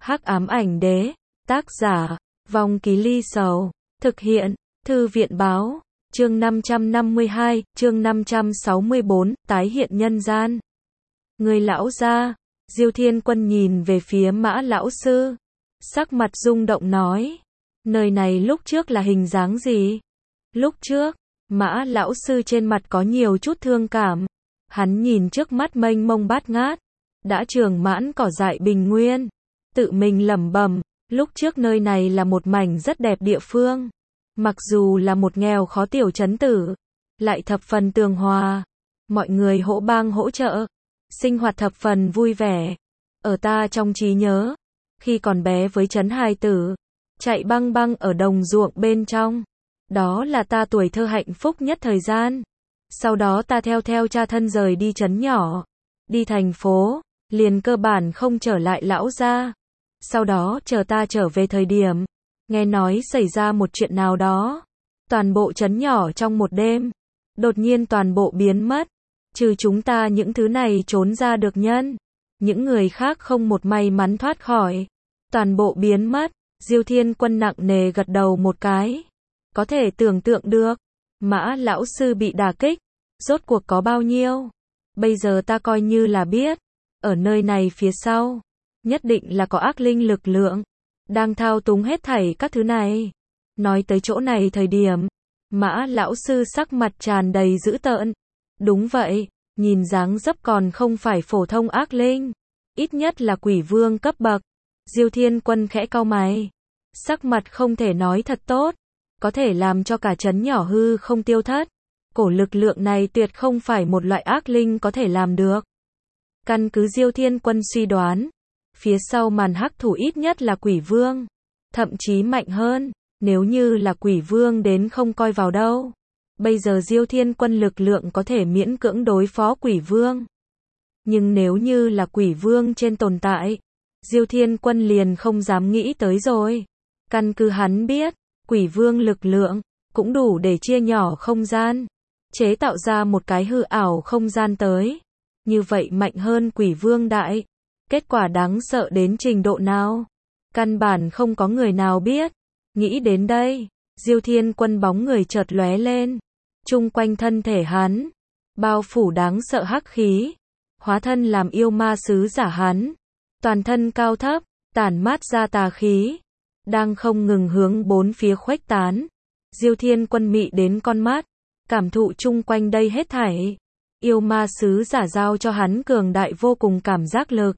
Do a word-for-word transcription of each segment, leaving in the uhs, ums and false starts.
Hắc ám ảnh đế, tác giả, Vong Ký Ly Sầu, thực hiện, Thư viện báo, chương năm trăm năm mươi hai, chương năm trăm sáu mươi bốn, tái hiện nhân gian. Người lão gia, Diêu Thiên Quân nhìn về phía Mã lão sư, sắc mặt rung động nói, nơi này lúc trước là hình dáng gì? Lúc trước, Mã lão sư trên mặt có nhiều chút thương cảm, hắn nhìn trước mắt mênh mông bát ngát, đã trường mãn cỏ dại bình nguyên, tự mình lẩm bẩm, lúc trước nơi này là một mảnh rất đẹp địa phương, mặc dù là một nghèo khó tiểu trấn tử, lại thập phần tường hòa, mọi người hỗ bang hỗ trợ, sinh hoạt thập phần vui vẻ. Ở ta trong trí nhớ, khi còn bé với trấn hài tử, chạy băng băng ở đồng ruộng bên trong, đó là ta tuổi thơ hạnh phúc nhất thời gian. Sau đó ta theo theo cha thân rời đi trấn nhỏ, đi thành phố, liền cơ bản không trở lại lão gia. Sau đó chờ ta trở về thời điểm, nghe nói xảy ra một chuyện nào đó, toàn bộ trấn nhỏ trong một đêm, đột nhiên toàn bộ biến mất, trừ chúng ta những thứ này trốn ra được nhân, những người khác không một may mắn thoát khỏi, toàn bộ biến mất. Diêu Thiên Quân nặng nề gật đầu một cái, có thể tưởng tượng được, Mã lão sư bị đả kích, rốt cuộc có bao nhiêu. Bây giờ ta coi như là biết, ở nơi này phía sau, nhất định là có ác linh lực lượng, đang thao túng hết thảy các thứ này. Nói tới chỗ này thời điểm, Mã lão sư sắc mặt tràn đầy dữ tợn. Đúng vậy, nhìn dáng dấp còn không phải phổ thông ác linh, ít nhất là quỷ vương cấp bậc. Diêu Thiên Quân khẽ cau mày, sắc mặt không thể nói thật tốt, có thể làm cho cả trấn nhỏ hư không tiêu thất. Cổ lực lượng này tuyệt không phải một loại ác linh có thể làm được. Căn cứ Diêu Thiên Quân suy đoán, phía sau màn hắc thủ ít nhất là quỷ vương, thậm chí mạnh hơn, nếu như là quỷ vương đến không coi vào đâu. Bây giờ Diêu Thiên Quân lực lượng có thể miễn cưỡng đối phó quỷ vương. Nhưng nếu như là quỷ vương trên tồn tại, Diêu Thiên Quân liền không dám nghĩ tới rồi. Căn cứ hắn biết, quỷ vương lực lượng cũng đủ để chia nhỏ không gian, chế tạo ra một cái hư ảo không gian tới. Như vậy mạnh hơn quỷ vương đại, kết quả đáng sợ đến trình độ nào, căn bản không có người nào biết. Nghĩ đến đây, Diêu Thiên Quân bóng người chợt lóe lên, chung quanh thân thể hắn bao phủ đáng sợ hắc khí, hóa thân làm yêu ma sứ giả hắn, toàn thân cao thấp, tản mát ra tà khí, đang không ngừng hướng bốn phía khuếch tán. Diêu Thiên Quân mị đến con mắt, cảm thụ chung quanh đây hết thảy. Yêu ma sứ giả giao cho hắn cường đại vô cùng cảm giác lực.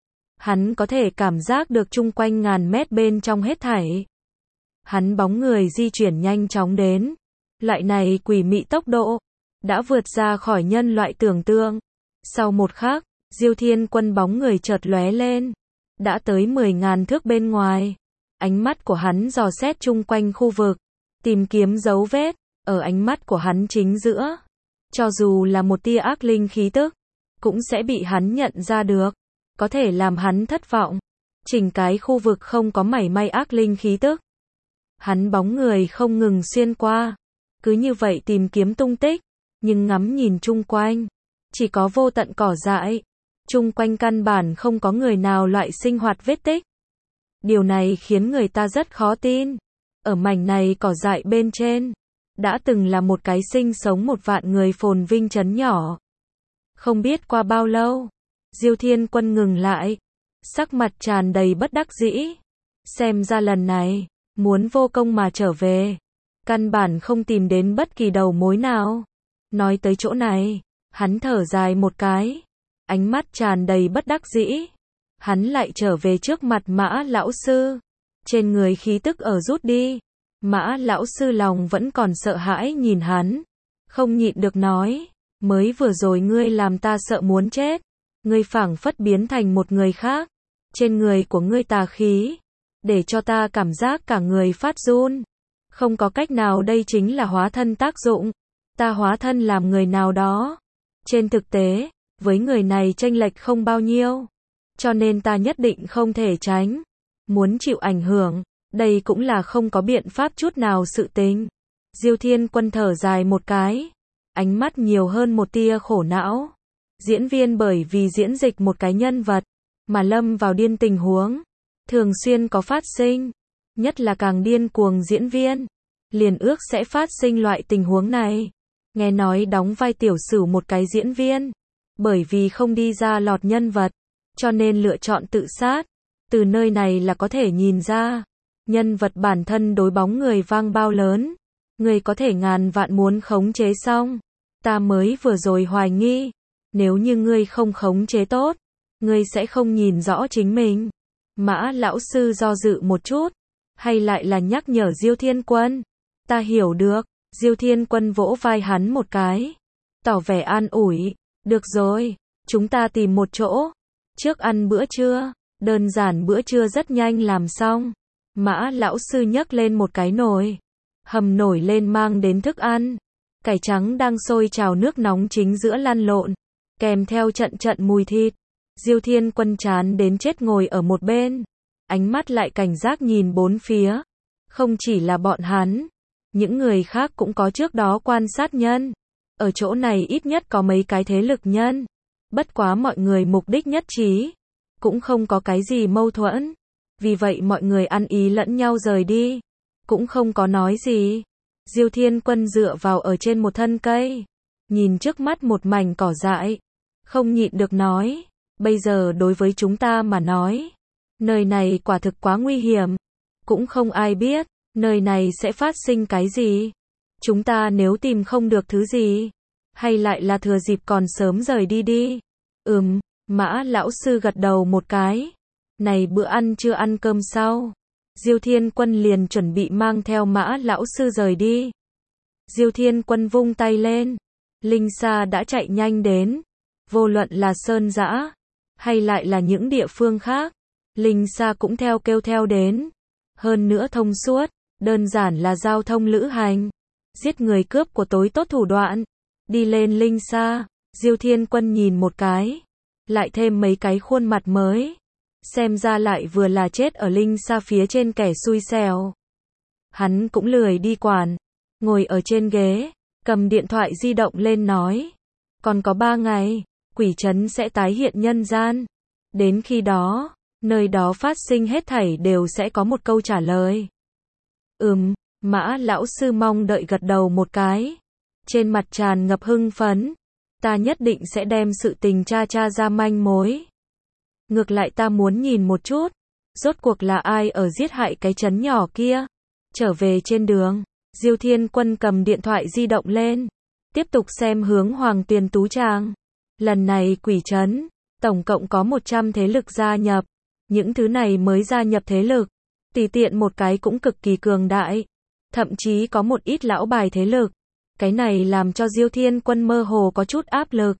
Hắn có thể cảm giác được chung quanh ngàn mét bên trong hết thảy. Hắn bóng người di chuyển nhanh chóng đến. Loại này quỷ mị tốc độ, đã vượt ra khỏi nhân loại tưởng tượng. Sau một khắc, Diêu Thiên Quân bóng người chợt lóe lên, đã tới mười ngàn thước bên ngoài. Ánh mắt của hắn dò xét chung quanh khu vực, tìm kiếm dấu vết, ở ánh mắt của hắn chính giữa. Cho dù là một tia ác linh khí tức, cũng sẽ bị hắn nhận ra được, có thể làm hắn thất vọng. Chỉnh cái khu vực không có mảy may ác linh khí tức. Hắn bóng người không ngừng xuyên qua, cứ như vậy tìm kiếm tung tích, nhưng ngắm nhìn chung quanh, chỉ có vô tận cỏ dại, chung quanh căn bản không có người nào loại sinh hoạt vết tích. Điều này khiến người ta rất khó tin. Ở mảnh này cỏ dại bên trên, đã từng là một cái sinh sống một vạn người phồn vinh trấn nhỏ. Không biết qua bao lâu, Diêu Thiên Quân ngừng lại, sắc mặt tràn đầy bất đắc dĩ. Xem ra lần này, muốn vô công mà trở về, căn bản không tìm đến bất kỳ đầu mối nào. Nói tới chỗ này, hắn thở dài một cái, ánh mắt tràn đầy bất đắc dĩ. Hắn lại trở về trước mặt Mã lão sư, trên người khí tức ở rút đi. Mã lão sư lòng vẫn còn sợ hãi nhìn hắn, không nhịn được nói, mới vừa rồi ngươi làm ta sợ muốn chết, ngươi phảng phất biến thành một người khác, trên người của ngươi tà khí, để cho ta cảm giác cả người phát run. Không có cách nào, đây chính là hóa thân tác dụng, ta hóa thân làm người nào đó. Trên thực tế, với người này chênh lệch không bao nhiêu, cho nên ta nhất định không thể tránh, muốn chịu ảnh hưởng. Đây cũng là không có biện pháp chút nào sự tình. Diêu Thiên Quân thở dài một cái, ánh mắt nhiều hơn một tia khổ não. Diễn viên bởi vì diễn dịch một cái nhân vật, mà lâm vào điên tình huống. thường xuyên có phát sinh, nhất là càng điên cuồng diễn viên, liền ước sẽ phát sinh loại tình huống này. Nghe nói đóng vai tiểu sử một cái diễn viên, bởi vì không đi ra lọt nhân vật, cho nên lựa chọn tự sát. Từ nơi này là có thể nhìn ra, nhân vật bản thân đối bóng người vang bao lớn. Người có thể ngàn vạn muốn khống chế xong. Ta mới vừa rồi hoài nghi, nếu như ngươi không khống chế tốt, ngươi sẽ không nhìn rõ chính mình. Mã lão sư do dự một chút, hay lại là nhắc nhở Diêu Thiên Quân. Ta hiểu được. Diêu Thiên Quân vỗ vai hắn một cái, tỏ vẻ an ủi. Được rồi, chúng ta tìm một chỗ, trước ăn bữa trưa. Đơn giản bữa trưa rất nhanh làm xong. Mã lão sư nhấc lên một cái nồi, hầm nổi lên mang đến thức ăn. Cải trắng đang sôi trào nước nóng chính giữa lăn lộn, kèm theo trận trận mùi thịt. Diêu Thiên Quân chán đến chết ngồi ở một bên, ánh mắt lại cảnh giác nhìn bốn phía. Không chỉ là bọn hắn, những người khác cũng có trước đó quan sát nhân. Ở chỗ này ít nhất có mấy cái thế lực nhân. Bất quá mọi người mục đích nhất trí, cũng không có cái gì mâu thuẫn. Vì vậy mọi người ăn ý lẫn nhau rời đi, cũng không có nói gì. Diêu Thiên Quân dựa vào ở trên một thân cây, nhìn trước mắt một mảnh cỏ dại, không nhịn được nói, bây giờ đối với chúng ta mà nói, nơi này quả thực quá nguy hiểm, cũng không ai biết, nơi này sẽ phát sinh cái gì. Chúng ta nếu tìm không được thứ gì, hay lại là thừa dịp còn sớm rời đi đi. Ừm, Mã lão sư gật đầu một cái. Này bữa ăn chưa ăn cơm sau. Diêu Thiên Quân liền chuẩn bị mang theo Mã lão sư rời đi. Diêu Thiên Quân vung tay lên, Linh Sa đã chạy nhanh đến. Vô luận là Sơn Dã, hay lại là những địa phương khác, Linh Sa cũng theo kêu theo đến. Hơn nữa thông suốt, đơn giản là giao thông lữ hành. Giết người cướp của tối tốt thủ đoạn. Đi lên Linh Sa, Diêu Thiên Quân nhìn một cái, lại thêm mấy cái khuôn mặt mới. Xem ra lại vừa là chết ở Linh Sa phía trên kẻ xui xẻo. Hắn cũng lười đi quản, ngồi ở trên ghế, cầm điện thoại di động lên nói. Còn có ba ngày, quỷ trấn sẽ tái hiện nhân gian. Đến khi đó, nơi đó phát sinh hết thảy đều sẽ có một câu trả lời. Ừm, Mã lão sư mong đợi gật đầu một cái. Trên mặt tràn ngập hưng phấn. Ta nhất định sẽ đem sự tình tra tra ra manh mối. Ngược lại ta muốn nhìn một chút, rốt cuộc là ai ở giết hại cái trấn nhỏ kia. Trở về trên đường, Diêu Thiên Quân cầm điện thoại di động lên, tiếp tục xem hướng Hoàng Tuyền Tú Tràng. Lần này quỷ trấn, tổng cộng có một trăm thế lực gia nhập. Những thứ này mới gia nhập thế lực, tùy tiện một cái cũng cực kỳ cường đại. Thậm chí có một ít lão bài thế lực. Cái này làm cho Diêu Thiên Quân mơ hồ có chút áp lực.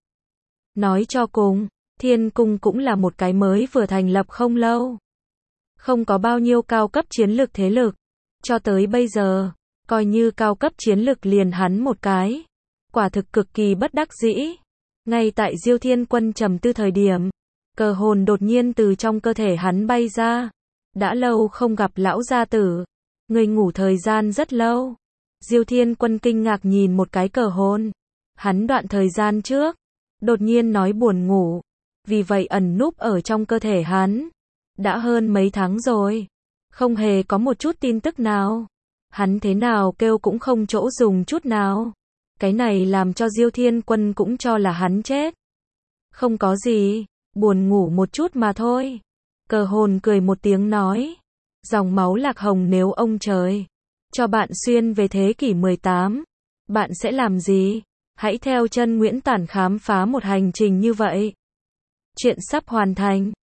Nói cho cùng, Thiên Cung cũng là một cái mới vừa thành lập không lâu. Không có bao nhiêu cao cấp chiến lược thế lực. Cho tới bây giờ, coi như cao cấp chiến lược liền hắn một cái. Quả thực cực kỳ bất đắc dĩ. Ngay tại Diêu Thiên Quân trầm tư thời điểm, cờ hồn đột nhiên từ trong cơ thể hắn bay ra. Đã lâu không gặp lão gia tử. Người ngủ thời gian rất lâu. Diêu Thiên Quân kinh ngạc nhìn một cái cờ hồn. Hắn đoạn thời gian trước, đột nhiên nói buồn ngủ. Vì vậy ẩn núp ở trong cơ thể hắn. Đã hơn mấy tháng rồi. Không hề có một chút tin tức nào. Hắn thế nào kêu cũng không chỗ dùng chút nào. Cái này làm cho Diêu Thiên Quân cũng cho là hắn chết. Không có gì, buồn ngủ một chút mà thôi. Cờ hồn cười một tiếng nói. Dòng máu lạc hồng nếu ông trời cho bạn xuyên về thế kỷ mười tám, bạn sẽ làm gì? Hãy theo chân Nguyễn Tản khám phá một hành trình như vậy. Chuyện sắp hoàn thành.